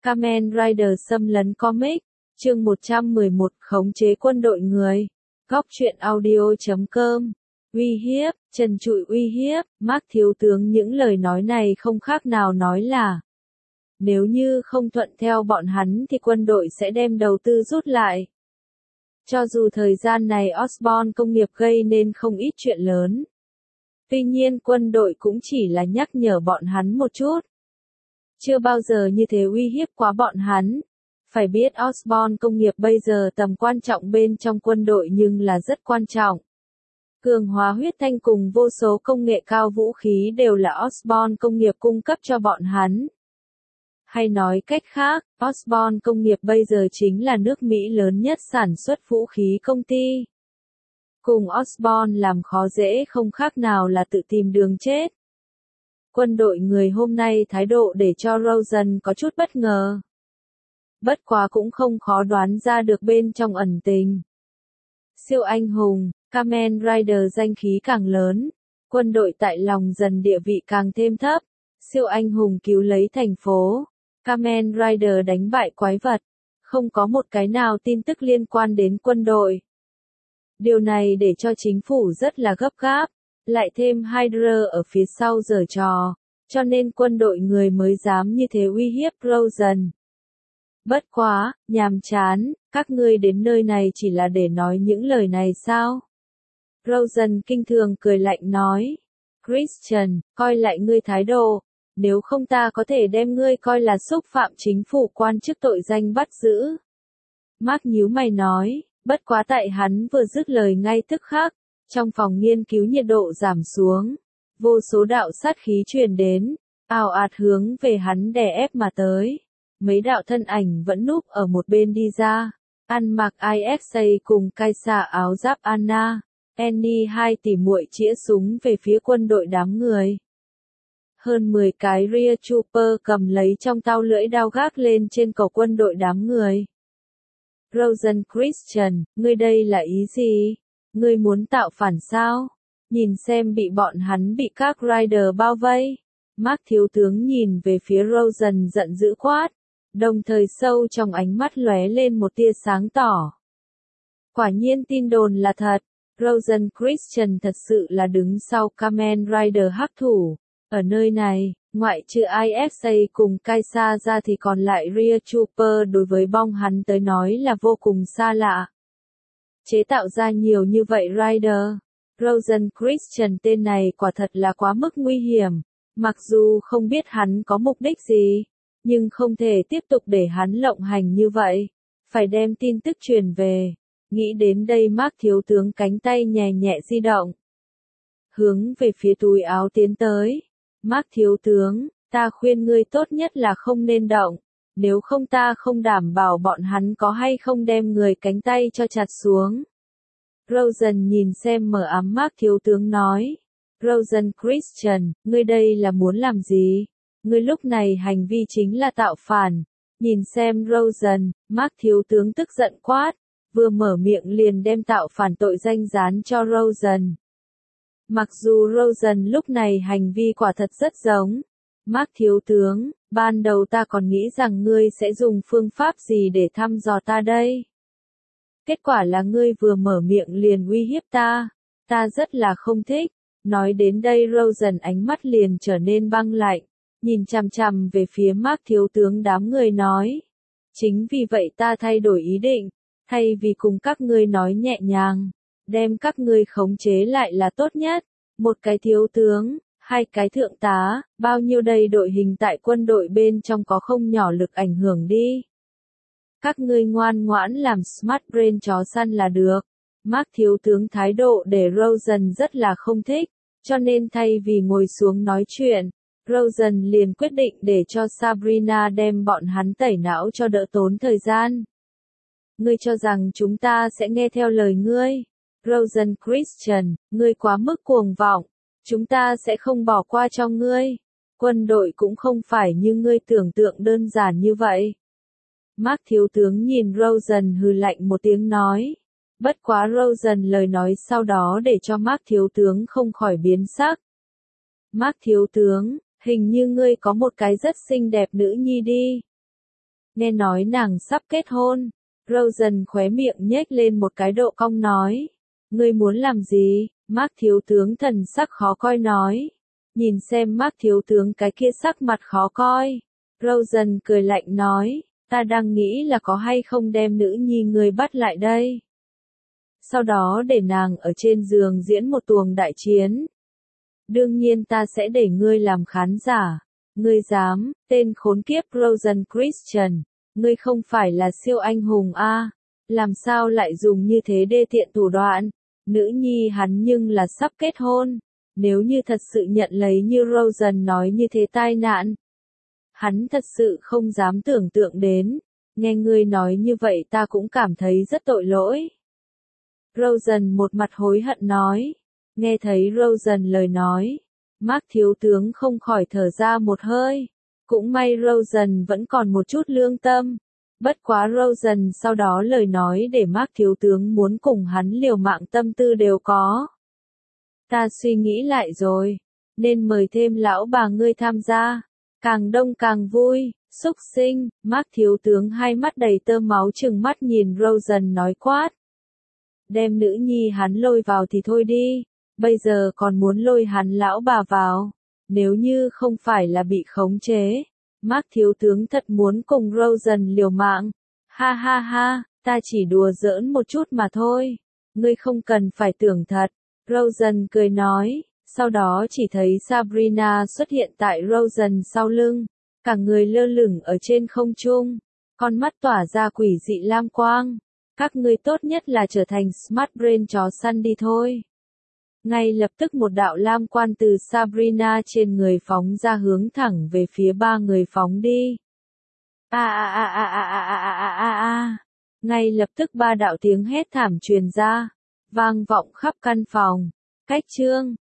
Kamen Rider xâm lấn comic, chương 111 khống chế quân đội người. Góc truyện audio.com. Uy hiếp, trần trụi uy hiếp, Mark thiếu tướng những lời nói này không khác nào nói là nếu như không thuận theo bọn hắn thì quân đội sẽ đem đầu tư rút lại. Cho dù thời gian này Osborn công nghiệp gây nên không ít chuyện lớn. Tuy nhiên quân đội cũng chỉ là nhắc nhở bọn hắn một chút. Chưa bao giờ như thế uy hiếp quá bọn hắn. Phải biết Osborn công nghiệp bây giờ tầm quan trọng bên trong quân đội nhưng là rất quan trọng. Cường hóa huyết thanh cùng vô số công nghệ cao vũ khí đều là Osborn công nghiệp cung cấp cho bọn hắn. Hay nói cách khác, Osborn công nghiệp bây giờ chính là nước Mỹ lớn nhất sản xuất vũ khí công ty. Cùng Osborn làm khó dễ không khác nào là tự tìm đường chết. Quân đội người hôm nay thái độ để cho Rosen có chút bất ngờ. Bất quá cũng không khó đoán ra được bên trong ẩn tình. Siêu anh hùng, Kamen Rider danh khí càng lớn, quân đội tại lòng dần địa vị càng thêm thấp. Siêu anh hùng cứu lấy thành phố, Kamen Rider đánh bại quái vật, không có một cái nào tin tức liên quan đến quân đội. Điều này để cho chính phủ rất là gấp gáp, lại thêm Hydra ở phía sau giở trò, cho nên quân đội người mới dám như thế uy hiếp Rosen. Bất quá, nhàm chán, các ngươi đến nơi này chỉ là để nói những lời này sao? Rosen kinh thường cười lạnh nói. Christian, coi lại ngươi thái độ, nếu không ta có thể đem ngươi coi là xúc phạm chính phủ quan chức tội danh bắt giữ. Mark nhíu mày nói, bất quá tại hắn vừa dứt lời ngay tức khắc, trong phòng nghiên cứu nhiệt độ giảm xuống, vô số đạo sát khí truyền đến, ào ạt hướng về hắn đè ép mà tới. Mấy đạo thân ảnh vẫn núp ở một bên đi ra, ăn mặc ISA cùng Kaisa áo giáp Anna, Annie hai tỷ muội chĩa súng về phía quân đội đám người. Hơn 10 cái Rear Trooper cầm lấy trong tay lưỡi đao gác lên trên cầu quân đội đám người. Rosen Christian, ngươi đây là ý gì? Ngươi muốn tạo phản sao? Nhìn xem bị bọn hắn bị các Rider bao vây. Mark thiếu tướng nhìn về phía Rosen giận dữ quát. Đồng thời sâu trong ánh mắt lóe lên một tia sáng tỏ. Quả nhiên tin đồn là thật, Rosen Christian thật sự là đứng sau Kamen Rider hắc thủ. Ở nơi này, ngoại trừ ISA cùng Kaisa ra thì còn lại Rear Trooper đối với bong hắn tới nói là vô cùng xa lạ. Chế tạo ra nhiều như vậy Rider, Rosen Christian tên này quả thật là quá mức nguy hiểm, mặc dù không biết hắn có mục đích gì. Nhưng không thể tiếp tục để hắn lộng hành như vậy, phải đem tin tức truyền về. Nghĩ đến đây Mark thiếu tướng cánh tay nhẹ nhẹ di động. Hướng về phía túi áo tiến tới. Mark thiếu tướng, ta khuyên ngươi tốt nhất là không nên động, nếu không ta không đảm bảo bọn hắn có hay không đem người cánh tay cho chặt xuống. Rosen nhìn xem mờ ám Mark thiếu tướng nói. Rosen Christian, ngươi đây là muốn làm gì? Ngươi lúc này hành vi chính là tạo phản. Nhìn xem Rosen, Mark thiếu tướng tức giận quát, vừa mở miệng liền đem tạo phản tội danh dán cho Rosen. Mặc dù Rosen lúc này hành vi quả thật rất giống. Mark thiếu tướng, ban đầu ta còn nghĩ rằng ngươi sẽ dùng phương pháp gì để thăm dò ta đây. Kết quả là ngươi vừa mở miệng liền uy hiếp ta. Ta rất là không thích. Nói đến đây Rosen ánh mắt liền trở nên băng lạnh. Nhìn chằm chằm về phía Mark thiếu tướng đám người nói. Chính vì vậy ta thay đổi ý định, thay vì cùng các ngươi nói nhẹ nhàng, đem các ngươi khống chế lại là tốt nhất. Một cái thiếu tướng, hai cái thượng tá, bao nhiêu đây đội hình tại quân đội bên trong có không nhỏ lực ảnh hưởng đi. Các ngươi ngoan ngoãn làm smart brain chó săn là được. Mark thiếu tướng thái độ để Rosen rất là không thích, cho nên thay vì ngồi xuống nói chuyện, Rosen liền quyết định để cho Sabrina đem bọn hắn tẩy não cho đỡ tốn thời gian. Ngươi cho rằng chúng ta sẽ nghe theo lời ngươi? Rosen Christian, ngươi quá mức cuồng vọng. Chúng ta sẽ không bỏ qua cho ngươi. Quân đội cũng không phải như ngươi tưởng tượng đơn giản như vậy. Mark thiếu tướng nhìn Rosen hừ lạnh một tiếng nói. Bất quá Rosen lời nói sau đó để cho Mark thiếu tướng không khỏi biến sắc. Mark thiếu tướng, hình như ngươi có một cái rất xinh đẹp nữ nhi đi. nghe nói nàng sắp kết hôn. Rosen khóe miệng nhếch lên một cái độ cong nói. Ngươi muốn làm gì? Mark thiếu tướng thần sắc khó coi nói. Nhìn xem Mark thiếu tướng cái kia sắc mặt khó coi. Rosen cười lạnh nói, ta đang nghĩ là có hay không đem nữ nhi ngươi bắt lại đây. Sau đó để nàng ở trên giường diễn một tuồng đại chiến. Đương nhiên ta sẽ để ngươi làm khán giả. Ngươi dám, tên khốn kiếp Rosen Christian, ngươi không phải là siêu anh hùng a? Làm sao lại dùng như thế đê tiện thủ đoạn? Nữ nhi hắn nhưng là sắp kết hôn. Nếu như thật sự nhận lấy như Rosen nói như thế tai nạn. Hắn thật sự không dám tưởng tượng đến. Nghe ngươi nói như vậy ta cũng cảm thấy rất tội lỗi. Rosen một mặt hối hận nói. Nghe thấy Rosen lời nói. Mark thiếu tướng không khỏi thở ra một hơi. Cũng may Rosen vẫn còn một chút lương tâm. Bất quá Rosen sau đó lời nói để Mark thiếu tướng muốn cùng hắn liều mạng tâm tư đều có. Ta suy nghĩ lại rồi. Nên mời thêm lão bà ngươi tham gia. Càng đông càng vui. Xúc sinh. Mark thiếu tướng hai mắt đầy tơ máu trừng mắt nhìn Rosen nói quát. Đem nữ nhi hắn lôi vào thì thôi đi. Bây giờ còn muốn lôi hắn lão bà vào. Nếu như không phải là bị khống chế. Mark thiếu tướng thật muốn cùng Rosen liều mạng. Ha ha ha, ta chỉ đùa giỡn một chút mà thôi. Ngươi không cần phải tưởng thật. Rosen cười nói. Sau đó chỉ thấy Sabrina xuất hiện tại Rosen sau lưng. Cả người lơ lửng ở trên không trung. Con mắt tỏa ra quỷ dị lam quang. Các ngươi tốt nhất là trở thành Smart Brain chó săn đi thôi. Ngay lập tức một đạo lam quan từ Sabrina trên người phóng ra hướng thẳng về phía ba người phóng đi. Ngay lập tức ba đạo tiếng hét thảm truyền ra, vang vọng khắp căn phòng. Cách chương